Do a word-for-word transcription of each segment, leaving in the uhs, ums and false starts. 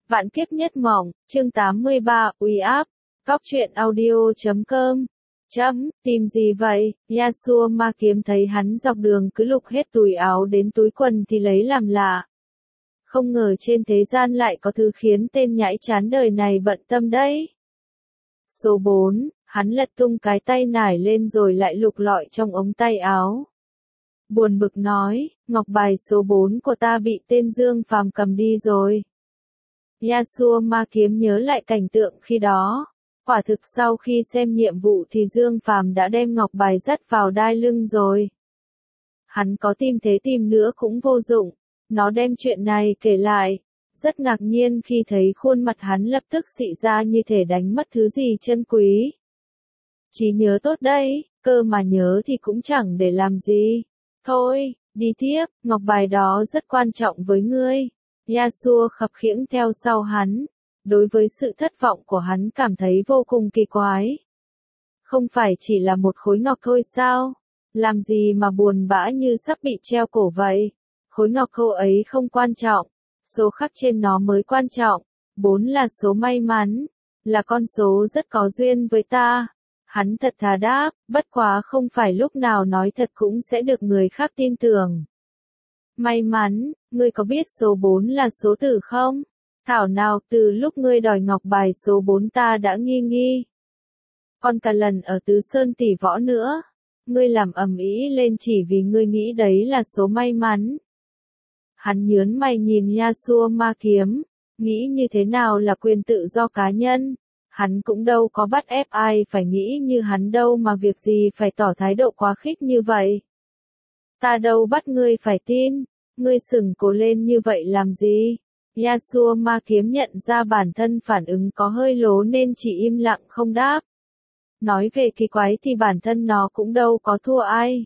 Vạn kiếp nhất mộng, chương tám mươi ba, uy áp. Góc truyện audio chấm com. Chấm, tìm gì vậy? Yasuo ma kiếm thấy hắn dọc đường cứ lục hết túi áo đến túi quần thì lấy làm lạ. Không ngờ trên thế gian lại có thứ khiến tên nhãi chán đời này bận tâm đấy. Số bốn, hắn lật tung cái tay nải lên rồi lại lục lọi trong ống tay áo. Buồn bực nói, ngọc bài số bốn của ta bị tên Dương Phàm cầm đi rồi. Yasuo ma kiếm nhớ lại cảnh tượng khi đó. Quả thực sau khi xem nhiệm vụ thì Dương Phàm đã đem ngọc bài dắt vào đai lưng rồi. Hắn có tìm thế tìm nữa cũng vô dụng. Nó đem chuyện này kể lại. Rất ngạc nhiên khi thấy khuôn mặt hắn lập tức xị ra như thể đánh mất thứ gì chân quý. Trí nhớ tốt đấy, cơ mà nhớ thì cũng chẳng để làm gì. Thôi, đi tiếp, ngọc bài đó rất quan trọng với ngươi. Yasuo khập khiễng theo sau hắn. Đối với sự thất vọng của hắn cảm thấy vô cùng kỳ quái. Không phải chỉ là một khối ngọc thôi sao? Làm gì mà buồn bã như sắp bị treo cổ vậy? Khối ngọc khô ấy không quan trọng. Số khắc trên nó mới quan trọng. Bốn là số may mắn. Là con số rất có duyên với ta. Hắn thật thà đáp, bất quá không phải lúc nào nói thật cũng sẽ được người khác tin tưởng. May mắn, ngươi có biết số bốn là số tử không? Thảo nào từ lúc ngươi đòi ngọc bài số bốn ta đã nghi nghi. Còn cả lần ở Tứ Sơn tỷ võ nữa. Ngươi làm ầm ĩ lên chỉ vì ngươi nghĩ đấy là số may mắn. Hắn nhớn mày nhìn Yasuo ma kiếm. Nghĩ như thế nào là quyền tự do cá nhân. Hắn cũng đâu có bắt ép ai phải nghĩ như hắn đâu mà việc gì phải tỏ thái độ quá khích như vậy. Ta đâu bắt ngươi phải tin. Ngươi sừng cổ lên như vậy làm gì? Yasuo ma kiếm nhận ra bản thân phản ứng có hơi lố nên chỉ im lặng không đáp. Nói về kỳ quái thì bản thân nó cũng đâu có thua ai.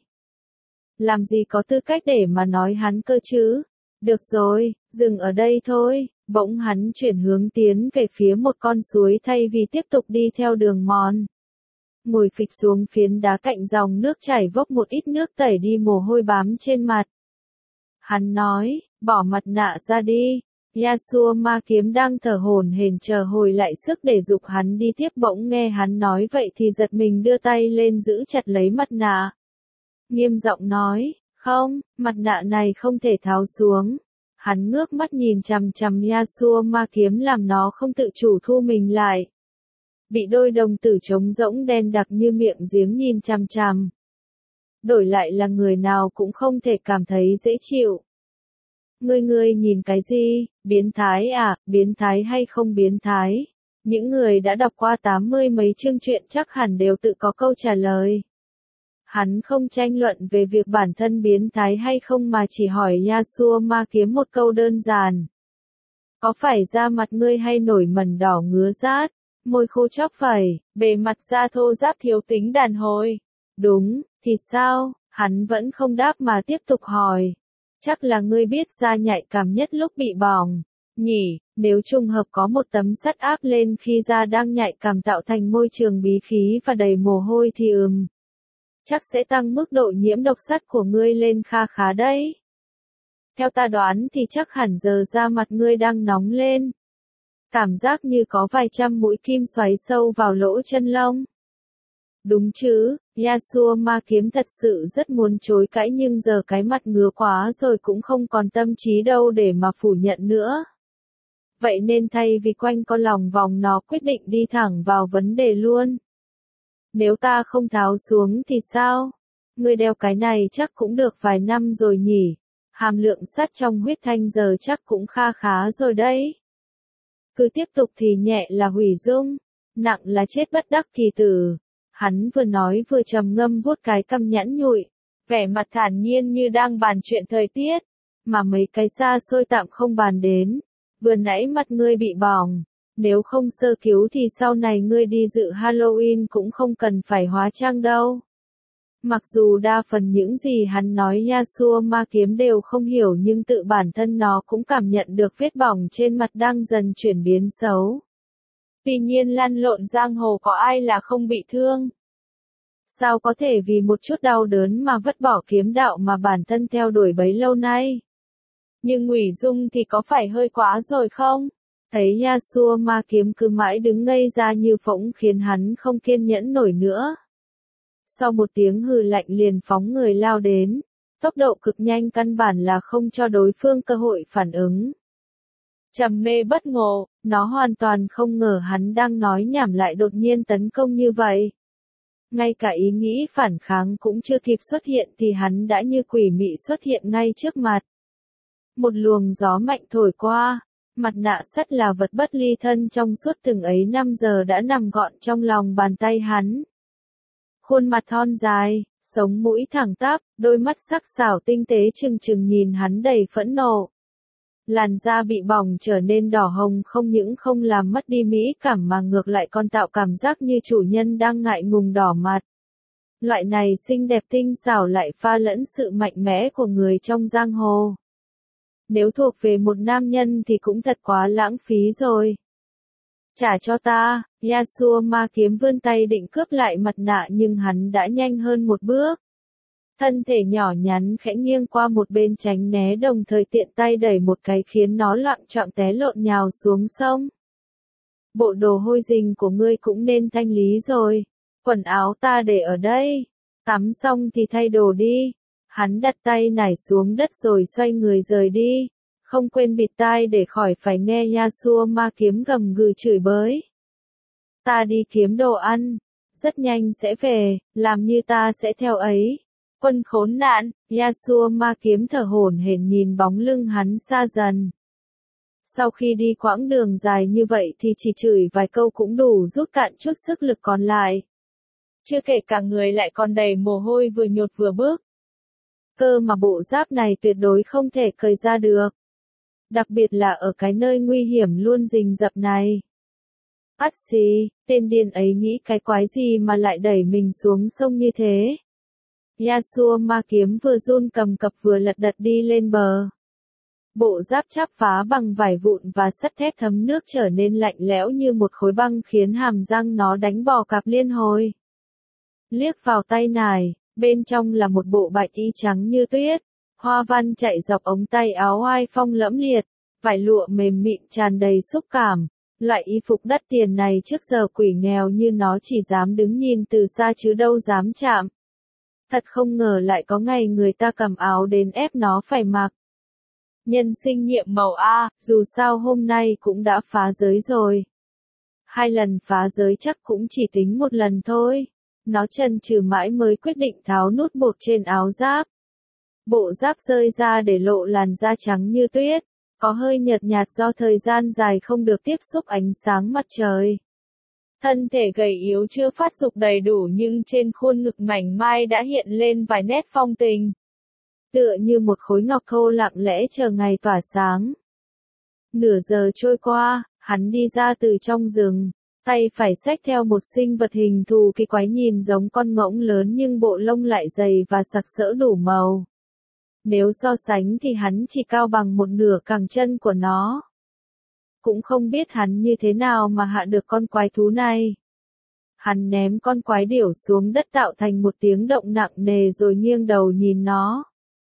Làm gì có tư cách để mà nói hắn cơ chứ? Được rồi, dừng ở đây thôi. Bỗng hắn chuyển hướng tiến về phía một con suối thay vì tiếp tục đi theo đường mòn. Ngồi phịch xuống phiến đá cạnh dòng nước chảy vốc một ít nước tẩy đi mồ hôi bám trên mặt. Hắn nói, bỏ mặt nạ ra đi. Yasuo ma kiếm đang thở hổn hển chờ hồi lại sức để giục hắn đi tiếp, bỗng nghe hắn nói vậy thì giật mình đưa tay lên giữ chặt lấy mặt nạ. Nghiêm giọng nói, không, mặt nạ này không thể tháo xuống. Hắn ngước mắt nhìn chằm chằm Yasuo ma kiếm làm nó không tự chủ thu mình lại. Bị đôi đồng tử trống rỗng đen đặc như miệng giếng nhìn chằm chằm. Đổi lại là người nào cũng không thể cảm thấy dễ chịu. Ngươi ngươi nhìn cái gì, biến thái à, biến thái hay không biến thái? Những người đã đọc qua tám mươi mấy chương truyện chắc hẳn đều tự có câu trả lời. Hắn không tranh luận về việc bản thân biến thái hay không mà chỉ hỏi Yasuo ma kiếm một câu đơn giản. Có phải da mặt ngươi hay nổi mẩn đỏ ngứa rát, môi khô chóc phẩy, bề mặt da thô ráp thiếu tính đàn hồi? Đúng, thì sao? Hắn vẫn không đáp mà tiếp tục hỏi. Chắc là ngươi biết da nhạy cảm nhất lúc bị bỏng, nhỉ? Nếu trùng hợp có một tấm sắt áp lên khi da đang nhạy cảm tạo thành môi trường bí khí và đầy mồ hôi thì ừm. Chắc sẽ tăng mức độ nhiễm độc sắt của ngươi lên kha khá đấy. Theo ta đoán thì chắc hẳn giờ da mặt ngươi đang nóng lên. Cảm giác như có vài trăm mũi kim xoáy sâu vào lỗ chân lông. Đúng chứ, Yasuo ma kiếm thật sự rất muốn chối cãi nhưng giờ cái mặt ngứa quá rồi cũng không còn tâm trí đâu để mà phủ nhận nữa. Vậy nên thay vì quanh co lòng vòng nó quyết định đi thẳng vào vấn đề luôn. Nếu ta không tháo xuống thì sao? Ngươi đeo cái này chắc cũng được vài năm rồi nhỉ? Hàm lượng sắt trong huyết thanh giờ chắc cũng kha khá rồi đấy. Cứ tiếp tục thì nhẹ là hủy dung, nặng là chết bất đắc kỳ tử. Hắn vừa nói vừa trầm ngâm vuốt cái cằm nhẵn nhụi, vẻ mặt thản nhiên như đang bàn chuyện thời tiết. Mà mấy cái xa xôi tạm không bàn đến. Vừa nãy mặt ngươi bị bỏng. Nếu không sơ cứu thì sau này ngươi đi dự Halloween cũng không cần phải hóa trang đâu. Mặc dù đa phần những gì hắn nói Yasuo ma kiếm đều không hiểu nhưng tự bản thân nó cũng cảm nhận được vết bỏng trên mặt đang dần chuyển biến xấu. Tuy nhiên lăn lộn giang hồ có ai là không bị thương. Sao có thể vì một chút đau đớn mà vứt bỏ kiếm đạo mà bản thân theo đuổi bấy lâu nay? Nhưng hủy dung thì có phải hơi quá rồi không? Thấy Yasuo ma kiếm cứ mãi đứng ngây ra như phỗng khiến hắn không kiên nhẫn nổi nữa. Sau một tiếng hừ lạnh liền phóng người lao đến, tốc độ cực nhanh căn bản là không cho đối phương cơ hội phản ứng. Trầm mê bất ngộ, nó hoàn toàn không ngờ hắn đang nói nhảm lại đột nhiên tấn công như vậy. Ngay cả ý nghĩ phản kháng cũng chưa kịp xuất hiện thì hắn đã như quỷ mị xuất hiện ngay trước mặt. Một luồng gió mạnh thổi qua, mặt nạ sắt là vật bất ly thân trong suốt từng ấy năm giờ đã nằm gọn trong lòng bàn tay hắn. Khuôn mặt thon dài, sống mũi thẳng tắp, đôi mắt sắc sảo tinh tế trừng trừng nhìn hắn đầy phẫn nộ. Làn da bị bỏng trở nên đỏ hồng không những không làm mất đi mỹ cảm mà ngược lại còn tạo cảm giác như chủ nhân đang ngại ngùng đỏ mặt. Loại này xinh đẹp tinh xảo lại pha lẫn sự mạnh mẽ của người trong giang hồ. Nếu thuộc về một nam nhân thì cũng thật quá lãng phí rồi. Trả cho ta, Yasuo ma kiếm vươn tay định cướp lại mặt nạ nhưng hắn đã nhanh hơn một bước. Thân thể nhỏ nhắn khẽ nghiêng qua một bên tránh né đồng thời tiện tay đẩy một cái khiến nó loạng choạng té lộn nhào xuống sông. Bộ đồ hôi rình của ngươi cũng nên thanh lý rồi. Quần áo ta để ở đây. Tắm xong thì thay đồ đi. Hắn đặt tay nải xuống đất rồi xoay người rời đi. Không quên bịt tai để khỏi phải nghe Yasuo ma kiếm gầm gừ chửi bới. Ta đi kiếm đồ ăn. Rất nhanh sẽ về, làm như ta sẽ theo ấy. Quân khốn nạn, Yasuo ma kiếm thở hổn hển nhìn bóng lưng hắn xa dần. Sau khi đi quãng đường dài như vậy thì chỉ chửi vài câu cũng đủ rút cạn chút sức lực còn lại. Chưa kể cả người lại còn đầy mồ hôi vừa nhột vừa bước. Cơ mà bộ giáp này tuyệt đối không thể cởi ra được. Đặc biệt là ở cái nơi nguy hiểm luôn rình rập này. Ắt xì, tên điên ấy nghĩ cái quái gì mà lại đẩy mình xuống sông như thế. Yasuo ma kiếm vừa run cầm cập vừa lật đật đi lên bờ. Bộ giáp chắp phá bằng vải vụn và sắt thép thấm nước trở nên lạnh lẽo như một khối băng khiến hàm răng nó đánh bò cạp liên hồi. Liếc vào tay nải, bên trong là một bộ bạch y trắng như tuyết. Hoa văn chạy dọc ống tay áo oai phong lẫm liệt, vải lụa mềm mịn tràn đầy xúc cảm. Loại y phục đắt tiền này trước giờ quỷ nghèo như nó chỉ dám đứng nhìn từ xa chứ đâu dám chạm. Thật không ngờ lại có ngày người ta cầm áo đến ép nó phải mặc. Nhân sinh nhiệm màu A, dù sao hôm nay cũng đã phá giới rồi. Hai lần phá giới chắc cũng chỉ tính một lần thôi. Nó chần chừ mãi mới quyết định tháo nút buộc trên áo giáp. Bộ giáp rơi ra để lộ làn da trắng như tuyết, có hơi nhợt nhạt do thời gian dài không được tiếp xúc ánh sáng mặt trời. Thân thể gầy yếu chưa phát dục đầy đủ nhưng trên khuôn ngực mảnh mai đã hiện lên vài nét phong tình. Tựa như một khối ngọc thô lặng lẽ chờ ngày tỏa sáng. Nửa giờ trôi qua, hắn đi ra từ trong rừng, tay phải xách theo một sinh vật hình thù kỳ quái nhìn giống con ngỗng lớn nhưng bộ lông lại dày và sặc sỡ đủ màu. Nếu so sánh thì hắn chỉ cao bằng một nửa cẳng chân của nó. Cũng không biết hắn như thế nào mà hạ được con quái thú này. Hắn ném con quái điểu xuống đất tạo thành một tiếng động nặng nề rồi nghiêng đầu nhìn nó.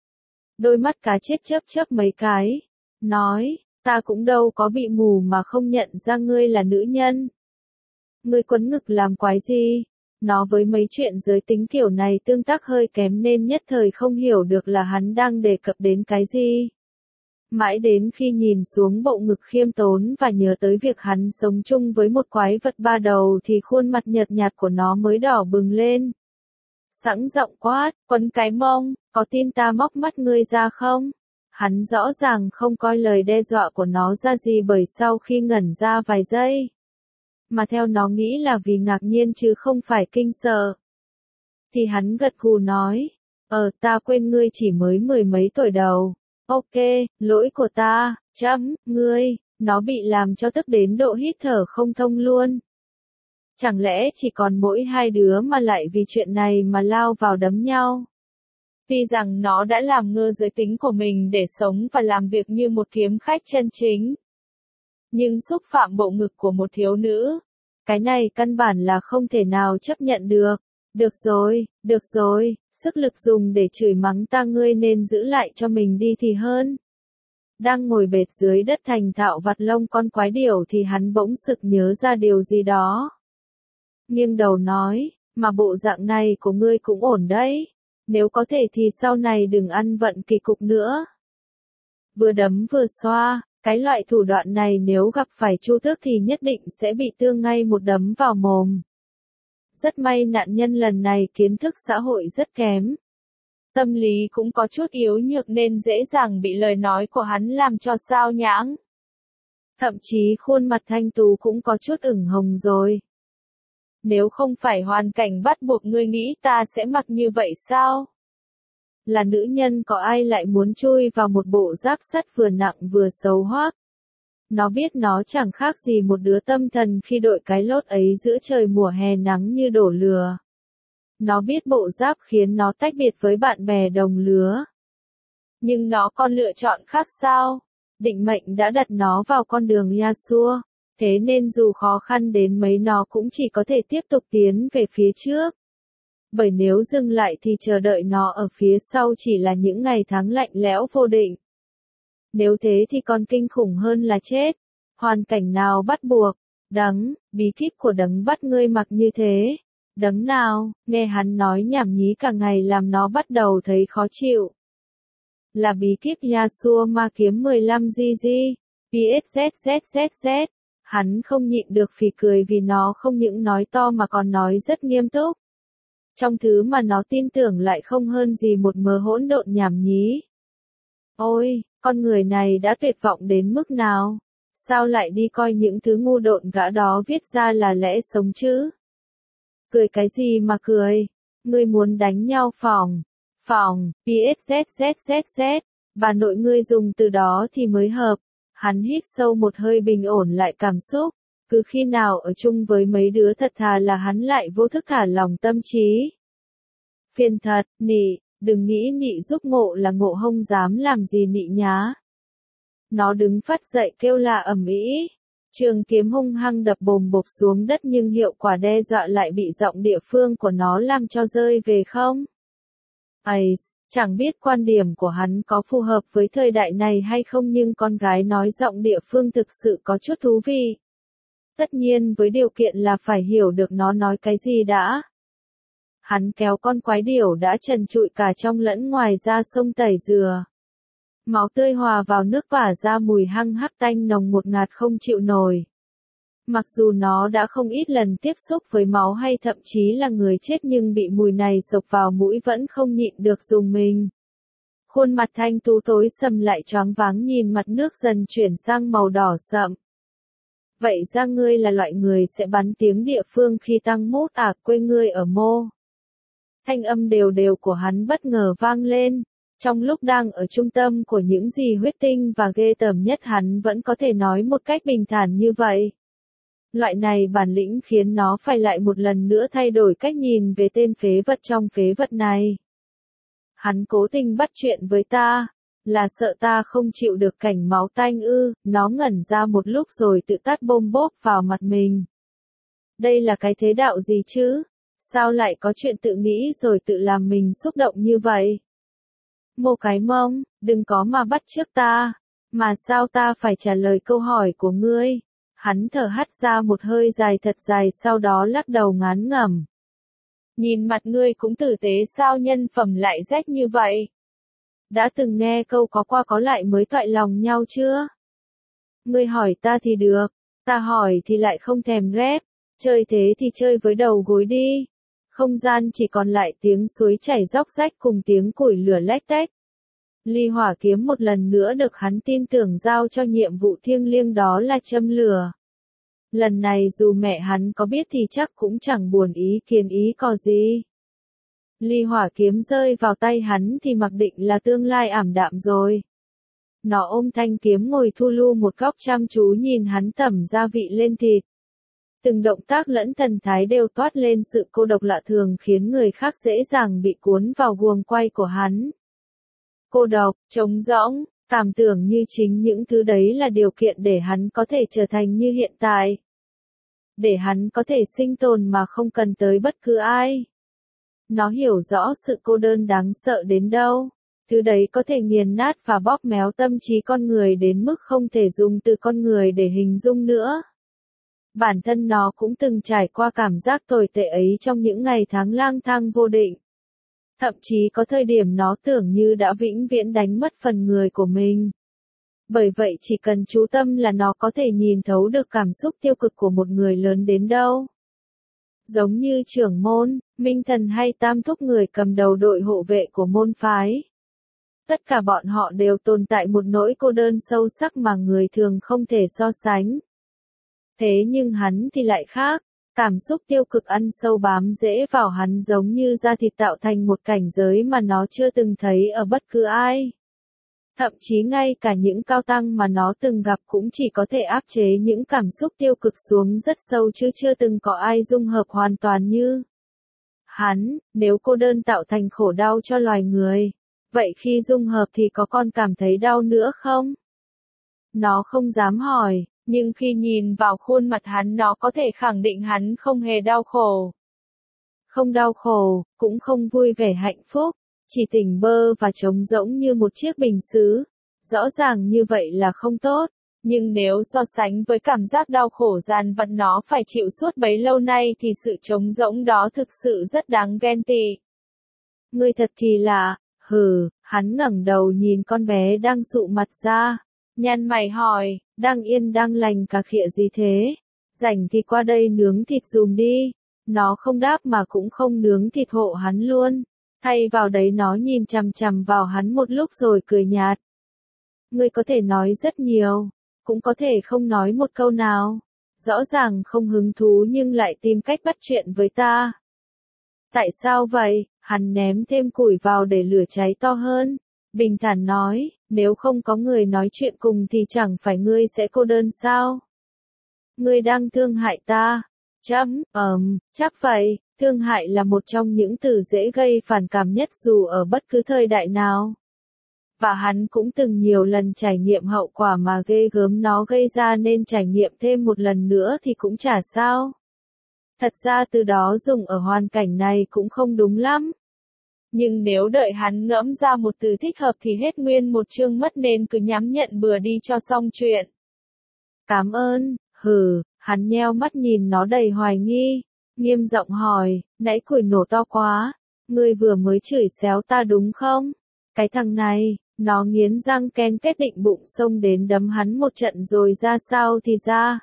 Đôi mắt cá chết chớp chớp mấy cái. Nói, ta cũng đâu có bị mù mà không nhận ra ngươi là nữ nhân. Ngươi quấn ngực làm quái gì? Nó với mấy chuyện giới tính kiểu này tương tác hơi kém nên nhất thời không hiểu được là hắn đang đề cập đến cái gì. Mãi đến khi nhìn xuống bộ ngực khiêm tốn và nhớ tới việc hắn sống chung với một quái vật ba đầu thì khuôn mặt nhợt nhạt của nó mới đỏ bừng lên. Sẵn giọng quát, quấn cái mông, có tin ta móc mắt ngươi ra không? Hắn rõ ràng không coi lời đe dọa của nó ra gì bởi sau khi ngẩn ra vài giây. Mà theo nó nghĩ là vì ngạc nhiên chứ không phải kinh sợ. Thì hắn gật gù nói, ờ ta quên ngươi chỉ mới mười mấy tuổi đầu. Ok, lỗi của ta, chấm, ngươi, nó bị làm cho tức đến độ hít thở không thông luôn. Chẳng lẽ chỉ còn mỗi hai đứa mà lại vì chuyện này mà lao vào đấm nhau? Tuy rằng nó đã làm ngơ giới tính của mình để sống và làm việc như một kiếm khách chân chính. Nhưng xúc phạm bộ ngực của một thiếu nữ, cái này căn bản là không thể nào chấp nhận được. Được rồi, được rồi, sức lực dùng để chửi mắng ta ngươi nên giữ lại cho mình đi thì hơn. Đang ngồi bệt dưới đất thành thạo vặt lông con quái điểu thì hắn bỗng sực nhớ ra điều gì đó. Nghiêng đầu nói, mà bộ dạng này của ngươi cũng ổn đấy. Nếu có thể thì sau này đừng ăn vận kỳ cục nữa. Vừa đấm vừa xoa, cái loại thủ đoạn này nếu gặp phải Chu Tước thì nhất định sẽ bị tương ngay một đấm vào mồm. Rất may nạn nhân lần này kiến thức xã hội rất kém. Tâm lý cũng có chút yếu nhược nên dễ dàng bị lời nói của hắn làm cho sao nhãng. Thậm chí khuôn mặt thanh tú cũng có chút ửng hồng rồi. Nếu không phải hoàn cảnh bắt buộc ngươi nghĩ ta sẽ mặc như vậy sao? Là nữ nhân có ai lại muốn chui vào một bộ giáp sắt vừa nặng vừa xấu hoác. Nó biết nó chẳng khác gì một đứa tâm thần khi đội cái lốt ấy giữa trời mùa hè nắng như đổ lửa. Nó biết bộ giáp khiến nó tách biệt với bạn bè đồng lứa. Nhưng nó còn lựa chọn khác sao? Định mệnh đã đặt nó vào con đường Yasuo, thế nên dù khó khăn đến mấy nó cũng chỉ có thể tiếp tục tiến về phía trước. Bởi nếu dừng lại thì chờ đợi nó ở phía sau chỉ là những ngày tháng lạnh lẽo vô định. Nếu thế thì còn kinh khủng hơn là chết. Hoàn cảnh nào bắt buộc? Đấng, bí kíp của đấng bắt ngươi mặc như thế. Đấng nào? Nghe hắn nói nhảm nhí cả ngày làm nó bắt đầu thấy khó chịu. Là bí kíp Yasuo ma kiếm mười lăm gi gi. pszzzz. Hắn không nhịn được phì cười vì nó không những nói to mà còn nói rất nghiêm túc. Trong thứ mà nó tin tưởng lại không hơn gì một mớ hỗn độn nhảm nhí. Ôi, con người này đã tuyệt vọng đến mức nào? Sao lại đi coi những thứ ngu độn gã đó viết ra là lẽ sống chứ? Cười cái gì mà cười? Ngươi muốn đánh nhau phòng? Phòng, pszzzz. Bà nội ngươi dùng từ đó thì mới hợp. Hắn hít sâu một hơi bình ổn lại cảm xúc. Cứ khi nào ở chung với mấy đứa thật thà là hắn lại vô thức thả lòng tâm trí. Phiền thật, nị, đừng nghĩ nị giúp ngộ là ngộ hông dám làm gì nị nhá. Nó đứng phát dậy kêu la ầm ĩ. Trường kiếm hung hăng đập bồm bộp xuống đất nhưng hiệu quả đe dọa lại bị giọng địa phương của nó làm cho rơi về không. Ây, chẳng biết quan điểm của hắn có phù hợp với thời đại này hay không nhưng con gái nói giọng địa phương thực sự có chút thú vị. Tất nhiên với điều kiện là phải hiểu được nó nói cái gì đã. Hắn kéo con quái điểu đã trần trụi cả trong lẫn ngoài ra sông tẩy dừa. Máu tươi hòa vào nước vả ra mùi hăng hắc tanh nồng ngột ngạt không chịu nổi. Mặc dù nó đã không ít lần tiếp xúc với máu hay thậm chí là người chết nhưng bị mùi này xộc vào mũi vẫn không nhịn được rùng mình. Khuôn mặt thanh tú tối sầm lại choáng váng nhìn mặt nước dần chuyển sang màu đỏ sậm. Vậy ra ngươi là loại người sẽ bắn tiếng địa phương khi tăng mốt à, quê ngươi ở mô. Thanh âm đều đều của hắn bất ngờ vang lên. Trong lúc đang ở trung tâm của những gì huyết tinh và ghê tởm nhất hắn vẫn có thể nói một cách bình thản như vậy. Loại này bản lĩnh khiến nó phải lại một lần nữa thay đổi cách nhìn về tên phế vật trong phế vật này. Hắn cố tình bắt chuyện với ta, là sợ ta không chịu được cảnh máu tanh ư, nó ngẩn ra một lúc rồi tự tát bôm bốp vào mặt mình. Đây là cái thế đạo gì chứ? Sao lại có chuyện tự nghĩ rồi tự làm mình xúc động như vậy? Mô cái mông, đừng có mà bắt chước ta, mà sao ta phải trả lời câu hỏi của ngươi? Hắn thở hắt ra một hơi dài thật dài sau đó lắc đầu ngán ngẩm. Nhìn mặt ngươi cũng tử tế sao nhân phẩm lại rách như vậy? Đã từng nghe câu có qua có lại mới toại lòng nhau chưa? Ngươi hỏi ta thì được, ta hỏi thì lại không thèm rép, chơi thế thì chơi với đầu gối đi. Không gian chỉ còn lại tiếng suối chảy róc rách cùng tiếng củi lửa lách tách. Ly hỏa kiếm một lần nữa được hắn tin tưởng giao cho nhiệm vụ thiêng liêng đó là châm lửa. Lần này dù mẹ hắn có biết thì chắc cũng chẳng buồn ý kiến ý có gì. Ly hỏa kiếm rơi vào tay hắn thì mặc định là tương lai ảm đạm rồi. Nó ôm thanh kiếm ngồi thu lu một góc chăm chú nhìn hắn tẩm gia vị lên thịt. Từng động tác lẫn thần thái đều toát lên sự cô độc lạ thường khiến người khác dễ dàng bị cuốn vào guồng quay của hắn. Cô độc, trống rỗng, cảm tưởng như chính những thứ đấy là điều kiện để hắn có thể trở thành như hiện tại. Để hắn có thể sinh tồn mà không cần tới bất cứ ai. Nó hiểu rõ sự cô đơn đáng sợ đến đâu. Thứ đấy có thể nghiền nát và bóp méo tâm trí con người đến mức không thể dùng từ con người để hình dung nữa. Bản thân nó cũng từng trải qua cảm giác tồi tệ ấy trong những ngày tháng lang thang vô định. Thậm chí có thời điểm nó tưởng như đã vĩnh viễn đánh mất phần người của mình. Bởi vậy chỉ cần chú tâm là nó có thể nhìn thấu được cảm xúc tiêu cực của một người lớn đến đâu. Giống như trưởng môn, minh thần hay tam thúc người cầm đầu đội hộ vệ của môn phái. Tất cả bọn họ đều tồn tại một nỗi cô đơn sâu sắc mà người thường không thể so sánh. Thế nhưng hắn thì lại khác, cảm xúc tiêu cực ăn sâu bám rễ vào hắn giống như da thịt tạo thành một cảnh giới mà nó chưa từng thấy ở bất cứ ai. Thậm chí ngay cả những cao tăng mà nó từng gặp cũng chỉ có thể áp chế những cảm xúc tiêu cực xuống rất sâu chứ chưa từng có ai dung hợp hoàn toàn như hắn. Nếu cô đơn tạo thành khổ đau cho loài người, vậy khi dung hợp thì có con cảm thấy đau nữa không? Nó không dám hỏi, nhưng khi nhìn vào khuôn mặt hắn nó có thể khẳng định hắn không hề đau khổ. Không đau khổ, cũng không vui vẻ hạnh phúc, chỉ tỉnh bơ và trống rỗng như một chiếc bình sứ. Rõ ràng như vậy là không tốt, nhưng nếu so sánh với cảm giác đau khổ dằn vặt nó phải chịu suốt bấy lâu nay thì sự trống rỗng đó thực sự rất đáng ghen tị. Ngươi thật kỳ lạ, hừ, hắn ngẩng đầu nhìn con bé đang sụ mặt ra. Nhăn mày hỏi, đang yên đang lành cà khịa gì thế? Rảnh thì qua đây nướng thịt dùm đi. Nó không đáp mà cũng không nướng thịt hộ hắn luôn. Thay vào đấy nó nhìn chằm chằm vào hắn một lúc rồi cười nhạt. Ngươi có thể nói rất nhiều, cũng có thể không nói một câu nào. Rõ ràng không hứng thú nhưng lại tìm cách bắt chuyện với ta. Tại sao vậy? Hắn ném thêm củi vào để lửa cháy to hơn. Bình thản nói, nếu không có người nói chuyện cùng thì chẳng phải ngươi sẽ cô đơn sao? Ngươi đang thương hại ta. Chấm, ờm, chắc vậy, thương hại là một trong những từ dễ gây phản cảm nhất dù ở bất cứ thời đại nào. Và hắn cũng từng nhiều lần trải nghiệm hậu quả mà ghê gớm nó gây ra nên trải nghiệm thêm một lần nữa thì cũng chả sao. Thật ra từ đó dùng ở hoàn cảnh này cũng không đúng lắm. Nhưng nếu đợi hắn ngẫm ra một từ thích hợp thì hết nguyên một chương mất nên cứ nhắm nhận bừa đi cho xong chuyện. Cảm ơn, hừ, hắn nheo mắt nhìn nó đầy hoài nghi, nghiêm giọng hỏi, nãy củi nổ to quá, ngươi vừa mới chửi xéo ta đúng không? Cái thằng này, nó nghiến răng ken kết định bụng xông đến đấm hắn một trận rồi ra sao thì ra.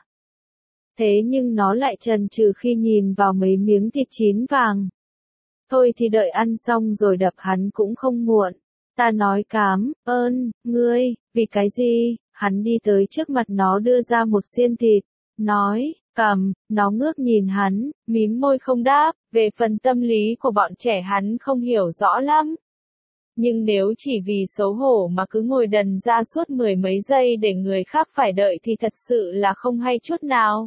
Thế nhưng nó lại chần chừ khi nhìn vào mấy miếng thịt chín vàng. Thôi thì đợi ăn xong rồi đập hắn cũng không muộn. Ta nói cám, ơn, ngươi, vì cái gì? Hắn đi tới trước mặt nó đưa ra một xiên thịt. Nói, cầm, nó ngước nhìn hắn, mím môi không đáp. Về phần tâm lý của bọn trẻ hắn không hiểu rõ lắm. Nhưng nếu chỉ vì xấu hổ mà cứ ngồi đần ra suốt mười mấy giây để người khác phải đợi thì thật sự là không hay chút nào.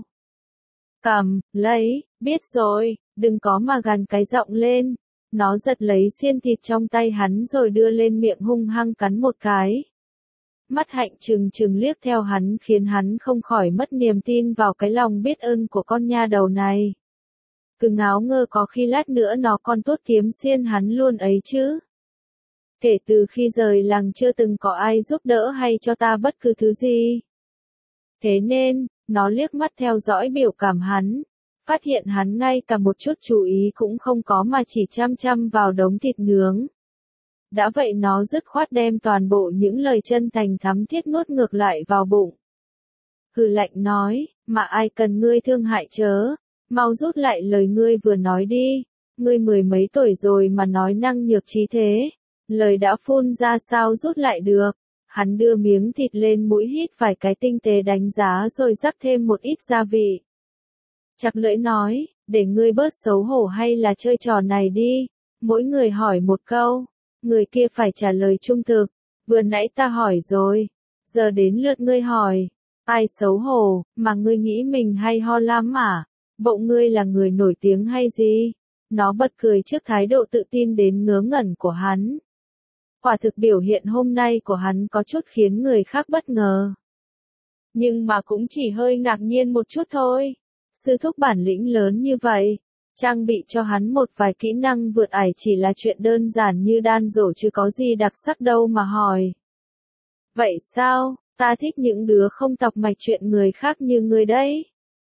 Cầm, lấy, biết rồi, đừng có mà gằn cái giọng lên. Nó giật lấy xiên thịt trong tay hắn rồi đưa lên miệng hung hăng cắn một cái. Mắt hạnh trừng trừng liếc theo hắn khiến hắn không khỏi mất niềm tin vào cái lòng biết ơn của con nha đầu này. Cứ ngáo ngơ có khi lát nữa nó còn tuốt kiếm xiên hắn luôn ấy chứ. Kể từ khi rời làng chưa từng có ai giúp đỡ hay cho ta bất cứ thứ gì. Thế nên, nó liếc mắt theo dõi biểu cảm hắn. Phát hiện hắn ngay cả một chút chú ý cũng không có mà chỉ chăm chăm vào đống thịt nướng. Đã vậy nó dứt khoát đem toàn bộ những lời chân thành thắm thiết nuốt ngược lại vào bụng. Hừ lạnh nói, mà ai cần ngươi thương hại chớ, mau rút lại lời ngươi vừa nói đi, ngươi mười mấy tuổi rồi mà nói năng nhược trí thế, lời đã phun ra sao rút lại được. Hắn đưa miếng thịt lên mũi hít vài cái tinh tế đánh giá rồi rắc thêm một ít gia vị. Chặt lưỡi nói, để ngươi bớt xấu hổ hay là chơi trò này đi, mỗi người hỏi một câu, người kia phải trả lời trung thực, vừa nãy ta hỏi rồi, giờ đến lượt ngươi hỏi, ai xấu hổ, mà ngươi nghĩ mình hay ho lắm à, bộ ngươi là người nổi tiếng hay gì? Nó bật cười trước thái độ tự tin đến ngớ ngẩn của hắn. Quả thực biểu hiện hôm nay của hắn có chút khiến người khác bất ngờ. Nhưng mà cũng chỉ hơi ngạc nhiên một chút thôi. Sư thúc bản lĩnh lớn như vậy, Trang bị cho hắn một vài kỹ năng vượt ải chỉ là chuyện đơn giản như đan rổ chứ có gì đặc sắc đâu mà hỏi. Vậy sao, ta thích những đứa không tọc mạch chuyện người khác như ngươi đấy.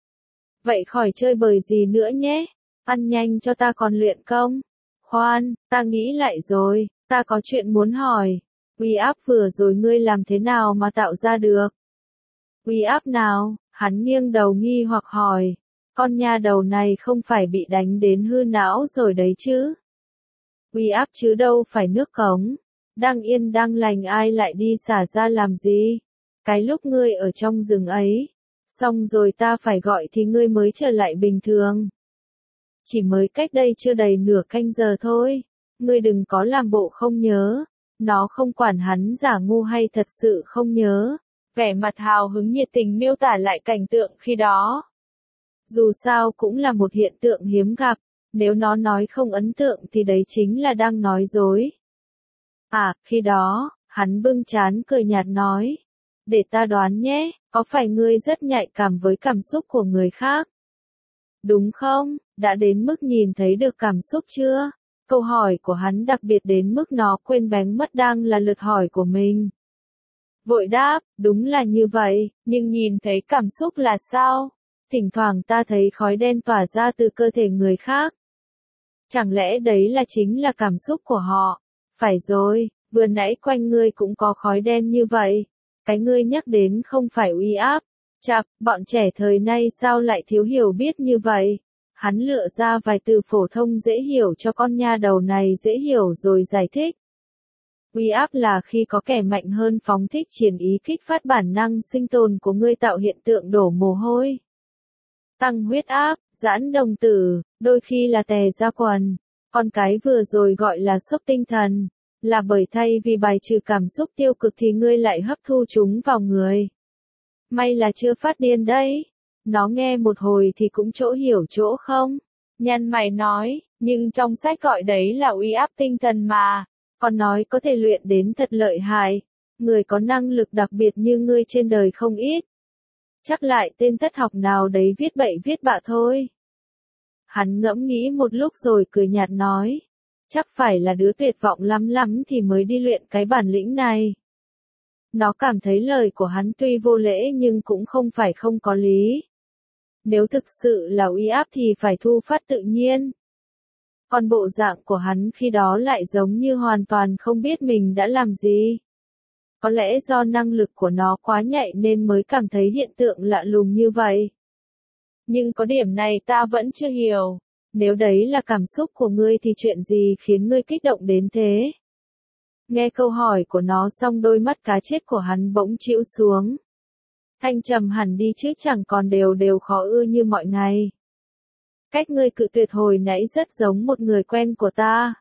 Vậy khỏi chơi bời gì nữa nhé, ăn nhanh cho ta còn luyện công. Khoan, ta nghĩ lại rồi, ta có chuyện muốn hỏi. Uy áp vừa rồi ngươi làm thế nào mà tạo ra được? Uy áp nào? Hắn nghiêng đầu nghi hoặc hỏi. Con nha đầu này không phải bị đánh đến hư não rồi đấy chứ? Uy áp chứ đâu phải nước cống. Đang yên đang lành ai lại đi xả ra làm gì? Cái lúc ngươi ở trong rừng ấy, xong rồi ta phải gọi thì ngươi mới trở lại bình thường. Chỉ mới cách đây chưa đầy nửa canh giờ thôi. Ngươi đừng có làm bộ không nhớ. Nó không quản hắn giả ngu hay thật sự không nhớ. Vẻ mặt hào hứng nhiệt tình miêu tả lại cảnh tượng khi đó. Dù sao cũng là một hiện tượng hiếm gặp. Nếu nó nói không ấn tượng thì đấy chính là đang nói dối. À, khi đó, hắn bưng trán cười nhạt nói. Để ta đoán nhé, có phải ngươi rất nhạy cảm với cảm xúc của người khác? Đúng không, đã đến mức nhìn thấy được cảm xúc chưa? Câu hỏi của hắn đặc biệt đến mức nó quên bén mất đang là lượt hỏi của mình. Vội đáp, đúng là như vậy, nhưng nhìn thấy cảm xúc là sao? Thỉnh thoảng ta thấy khói đen tỏa ra từ cơ thể người khác. Chẳng lẽ đấy là chính là cảm xúc của họ? Phải rồi, vừa nãy quanh ngươi cũng có khói đen như vậy. Cái ngươi nhắc đến không phải uy áp. Chạc, bọn trẻ thời nay sao lại thiếu hiểu biết như vậy? Hắn lựa ra vài từ phổ thông dễ hiểu cho con nha đầu này dễ hiểu rồi giải thích. Uy áp là khi có kẻ mạnh hơn phóng thích triển ý kích phát bản năng sinh tồn của ngươi tạo hiện tượng đổ mồ hôi. Tăng huyết áp, giãn đồng tử, đôi khi là tè ra quần. Con cái vừa rồi gọi là sốc tinh thần. Là bởi thay vì bài trừ cảm xúc tiêu cực thì ngươi lại hấp thu chúng vào người. May là chưa phát điên đấy. Nó nghe một hồi thì cũng chỗ hiểu chỗ không. Nhăn mày nói, nhưng trong sách gọi đấy là uy áp tinh thần mà. Còn nói có thể luyện đến thật lợi hại. Người có năng lực đặc biệt như ngươi trên đời không ít. Chắc lại tên thất học nào đấy viết bậy viết bạ thôi. Hắn ngẫm nghĩ một lúc rồi cười nhạt nói. Chắc phải là đứa tuyệt vọng lắm lắm thì mới đi luyện cái bản lĩnh này. Nó cảm thấy lời của hắn tuy vô lễ nhưng cũng không phải không có lý. Nếu thực sự là uy áp thì phải thu phát tự nhiên. Còn bộ dạng của hắn khi đó lại giống như hoàn toàn không biết mình đã làm gì. Có lẽ do năng lực của nó quá nhạy nên mới cảm thấy hiện tượng lạ lùng như vậy. Nhưng có điểm này ta vẫn chưa hiểu. Nếu đấy là cảm xúc của ngươi thì chuyện gì khiến ngươi kích động đến thế? Nghe câu hỏi của nó xong đôi mắt cá chết của hắn bỗng chĩu xuống. Thanh trầm hẳn đi chứ chẳng còn đều đều khó ưa như mọi ngày. Cách ngươi cự tuyệt hồi nãy rất giống một người quen của ta.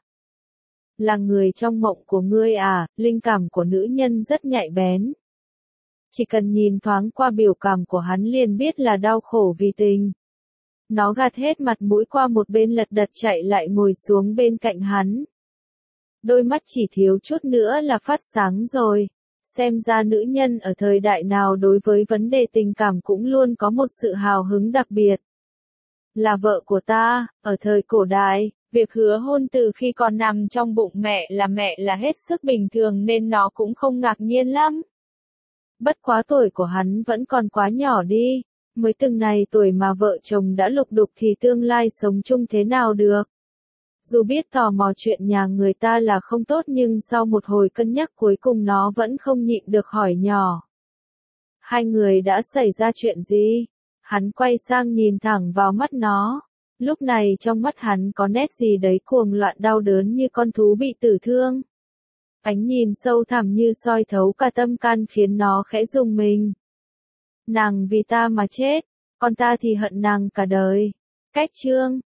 Là người trong mộng của ngươi à, linh cảm của nữ nhân rất nhạy bén. Chỉ cần nhìn thoáng qua biểu cảm của hắn liền biết là đau khổ vì tình. Nó gạt hết mặt mũi qua một bên lật đật chạy lại ngồi xuống bên cạnh hắn. Đôi mắt chỉ thiếu chút nữa là phát sáng rồi. Xem ra nữ nhân ở thời đại nào đối với vấn đề tình cảm cũng luôn có một sự hào hứng đặc biệt. Là vợ của ta, ở thời cổ đại, việc hứa hôn từ khi còn nằm trong bụng mẹ là mẹ là hết sức bình thường nên nó cũng không ngạc nhiên lắm. Bất quá tuổi của hắn vẫn còn quá nhỏ đi. Mới từng này tuổi mà vợ chồng đã lục đục thì tương lai sống chung thế nào được. Dù biết tò mò chuyện nhà người ta là không tốt nhưng sau một hồi cân nhắc cuối cùng nó vẫn không nhịn được hỏi nhỏ. Hai người đã xảy ra chuyện gì? Hắn quay sang nhìn thẳng vào mắt nó. Lúc này trong mắt hắn có nét gì đấy cuồng loạn đau đớn như con thú bị tử thương. Ánh nhìn sâu thẳm như soi thấu cả tâm can khiến nó khẽ rùng mình. Nàng vì ta mà chết, còn ta thì hận nàng cả đời. Cách chương